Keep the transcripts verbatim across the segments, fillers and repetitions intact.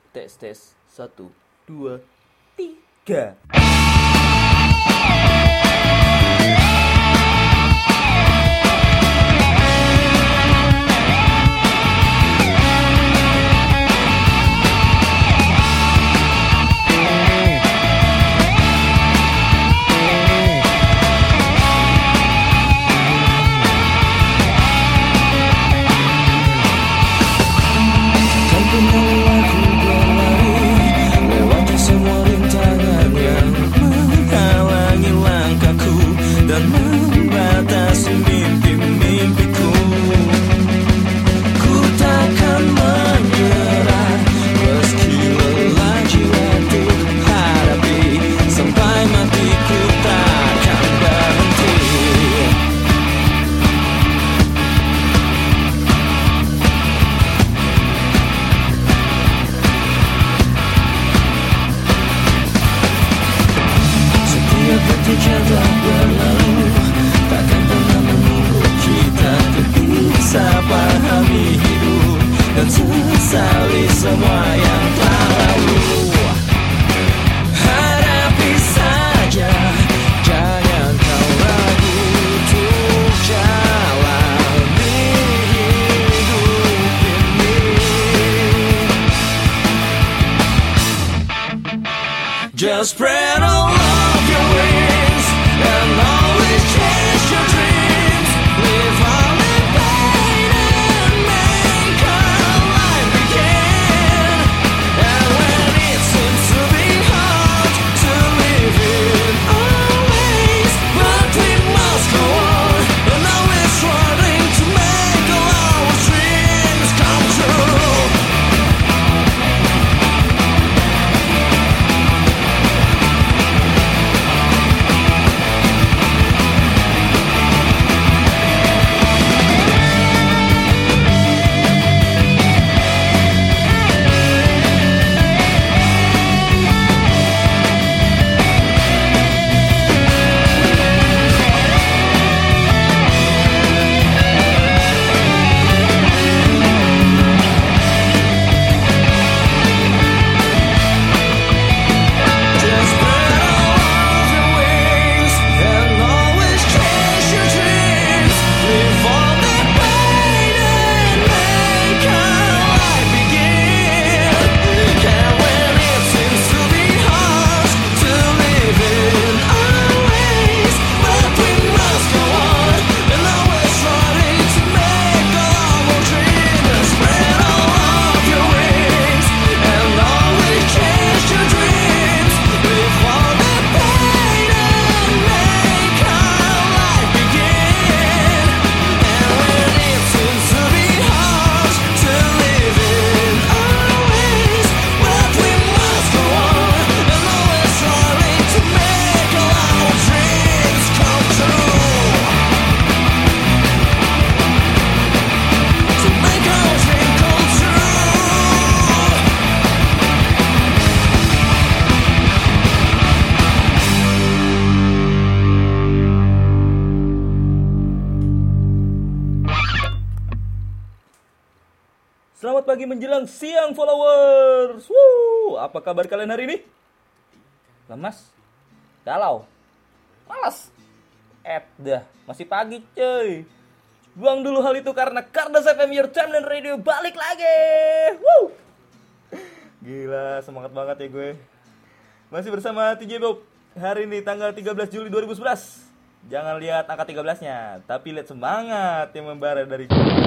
Tes tes satu dua tiga. Sesali semua yang telah lalu. Hadapi saja, jangan kau ragu untuk jalani hidup ini. Just spread all of your wings and always chase your dreams. Live on in pain and make our life begin. And when it seems to be hard to live in our ways, but we must go on and always trying to make all our dreams come true. Just spread all of your wings and always chase your dreams. Live on that pain and make our life begin. And when it seems to be hard to live in our ways, but we must go on and always trying to make all our dreams. Just spread all of your wings and always chase your dreams. Live on that pain and make our life begin. And when it seems to be hard to live in our ways, but we must go on and always trying to make all our dreams come true. To make our dreams come true. Selamat pagi menjelang siang followers. Wuh, apa kabar kalian hari ini? Lemas? Galau? Malas? Eh dah, masih pagi cuy. Buang dulu hal itu karena Kardas F M Your Time dan Radio balik lagi. Wuh. Gila, semangat banget ya gue. Masih bersama T J Bob. Hari ini tanggal tiga belas Juli dua ribu sebelas. Jangan lihat angka tiga belas-nya, tapi lihat semangat yang membara dari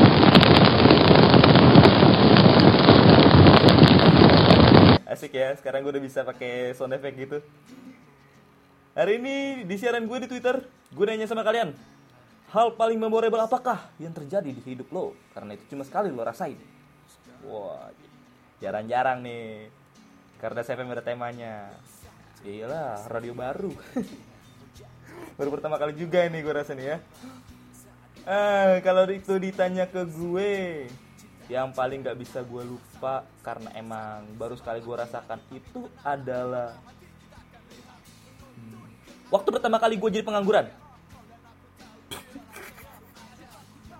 asik ya, sekarang gue udah bisa pakai sound effect gitu. Hari ini di siaran gue di Twitter, gue nanya sama kalian, hal paling memorable apakah yang terjadi di hidup lo? Karena itu cuma sekali lo rasain. Wah, jarang-jarang nih karena F M ada temanya. Iyalah, radio baru. Baru pertama kali juga ini gue rasa nih ya. Ah, kalau itu ditanya ke gue, yang paling gak bisa gue lupa karena emang baru sekali gue rasakan itu adalah hmm, waktu pertama kali gue jadi pengangguran.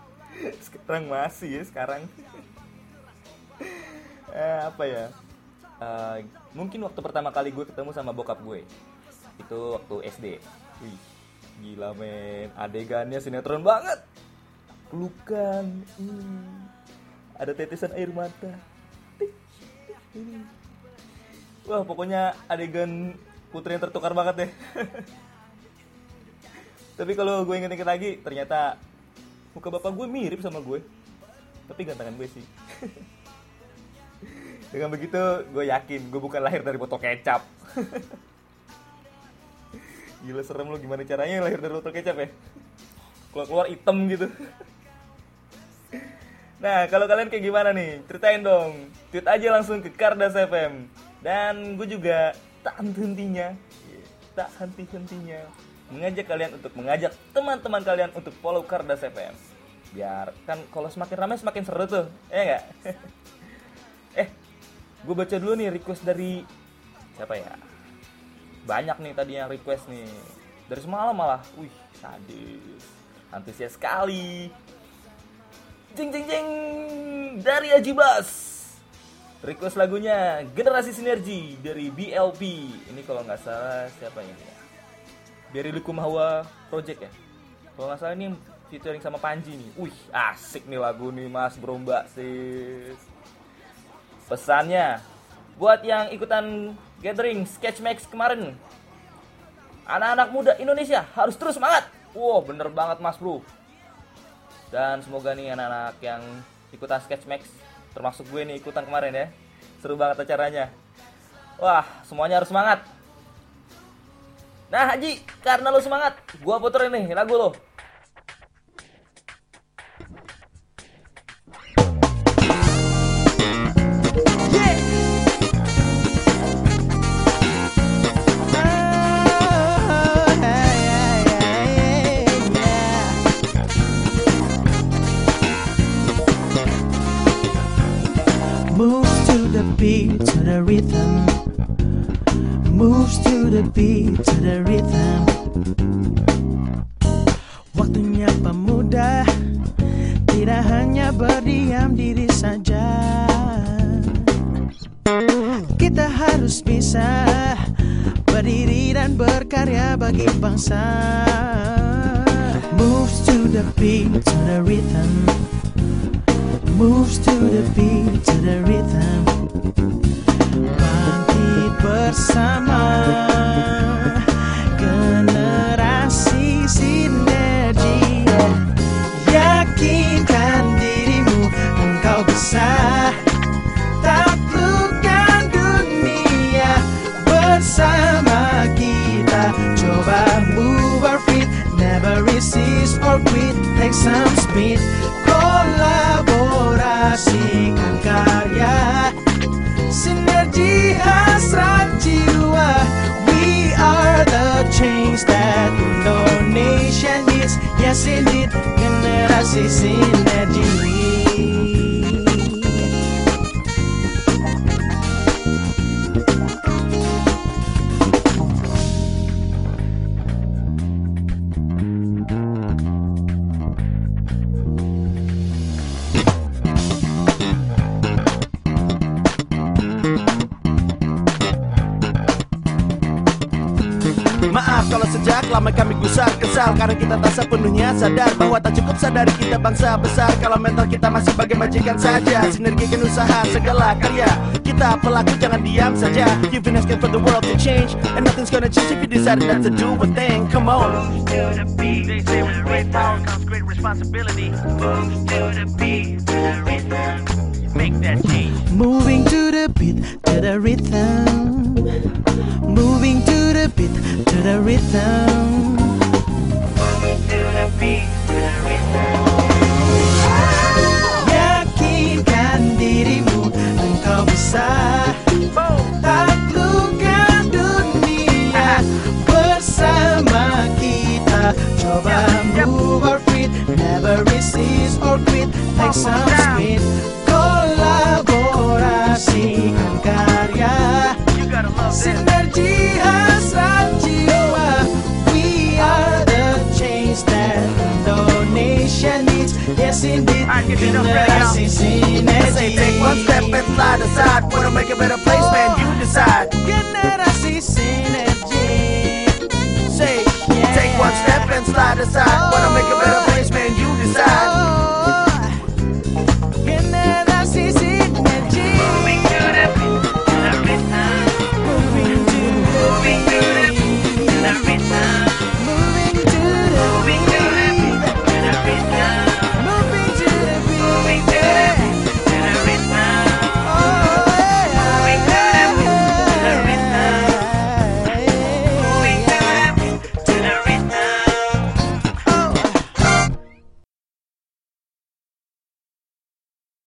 Sekarang masih ya sekarang. eh, apa ya? uh, mungkin waktu pertama kali gue ketemu sama bokap gue itu waktu S D. Wih, gila men, adegannya sinetron banget. Pelukan, hmm, ada tetesan air mata. Tik, ini. Wah, pokoknya adegan putri yang tertukar banget deh. Tapi kalau gue inget-inget lagi, ternyata muka bapak gue mirip sama gue. Tapi gantengan gue sih. Dengan begitu, gue yakin gue bukan lahir dari botol kecap. Gila serem lo, gimana caranya lahir dari botol kecap ya? Keluar-keluar hitam gitu. Nah, kalau kalian kayak gimana nih? Ceritain dong. Tweet aja langsung ke Kardas F M. Dan gue juga tak henti-hentinya, tak henti-hentinya mengajak kalian untuk mengajak teman-teman kalian untuk follow Kardas F M. Biar kan kalau semakin ramai semakin seru tuh, ya nggak? eh, gue baca dulu nih request dari siapa ya? Banyak nih tadi yang request nih. Dari semalam malah, wih sadis, antusias sekali. Jeng jeng jeng dari Haji Bas. Request lagunya Generasi Sinergi dari B L P. Ini kalau nggak salah siapa ini ya? Berry Likumahwa Project ya. Kalau nggak salah ini featuring sama Panji nih. Wih asik nih lagu nih Mas Bro Mbak sis. Pesannya buat yang ikutan gathering Sketchmax kemarin. Anak-anak muda Indonesia harus terus semangat. Wow bener banget Mas Bro. Dan semoga nih anak-anak yang ikutan Sketchmax, termasuk gue nih ikutan kemarin ya, seru banget acaranya. Wah, semuanya harus semangat. Nah Haji, karena lo semangat, gue puterin nih lagu lo. Moves to the beat, to the rhythm. Moves to the beat, to the rhythm. Waktunya pemuda, tidak hanya berdiam diri saja. Kita harus bisa berdiri dan berkarya bagi bangsa. Moves to the beat, to the rhythm. Moves to the beat, to the rhythm. Bangkit bersama generasi sinergi. Yakinkan dirimu, engkau bisa taklukkan dunia bersama kita. Coba move our feet, never resist or quit. Take some speed. Kolaborasikan karya, sinergi hasrat jiwa. We are the change that Indonesia needs. Yes indeed, generasi sinergi. Maaf kalau sejak lama kami gusar kesal, karena kita tak sepenuhnya sadar bahwa tak cukup sadari kita bangsa besar kalau mental kita masih bagai majikan saja. Sinergikan usaha segala karya, kita pelaku jangan diam saja. You've been asking for the world to change, and nothing's gonna change if you decide not to do a thing. Come on. Moves to the beat, they say with great power comes great responsibility. Moves to the beat, to the rhythm, make that change. Moving to the beat, to the rhythm. Moving to the beat, to the rhythm. Moving to the beat, to the rhythm. Yakinkan dirimu, engkau bisa taklukkan dunia bersama kita. Coba move our feet, never resist or quit. Take some speed. Kolaborasikan karya, sinergi hasrat jiwa. We are the change that Indonesia needs. Yes indeed, generasi sinergi. Take one step and slide aside. Wanna make a better place, man. inside. Good night.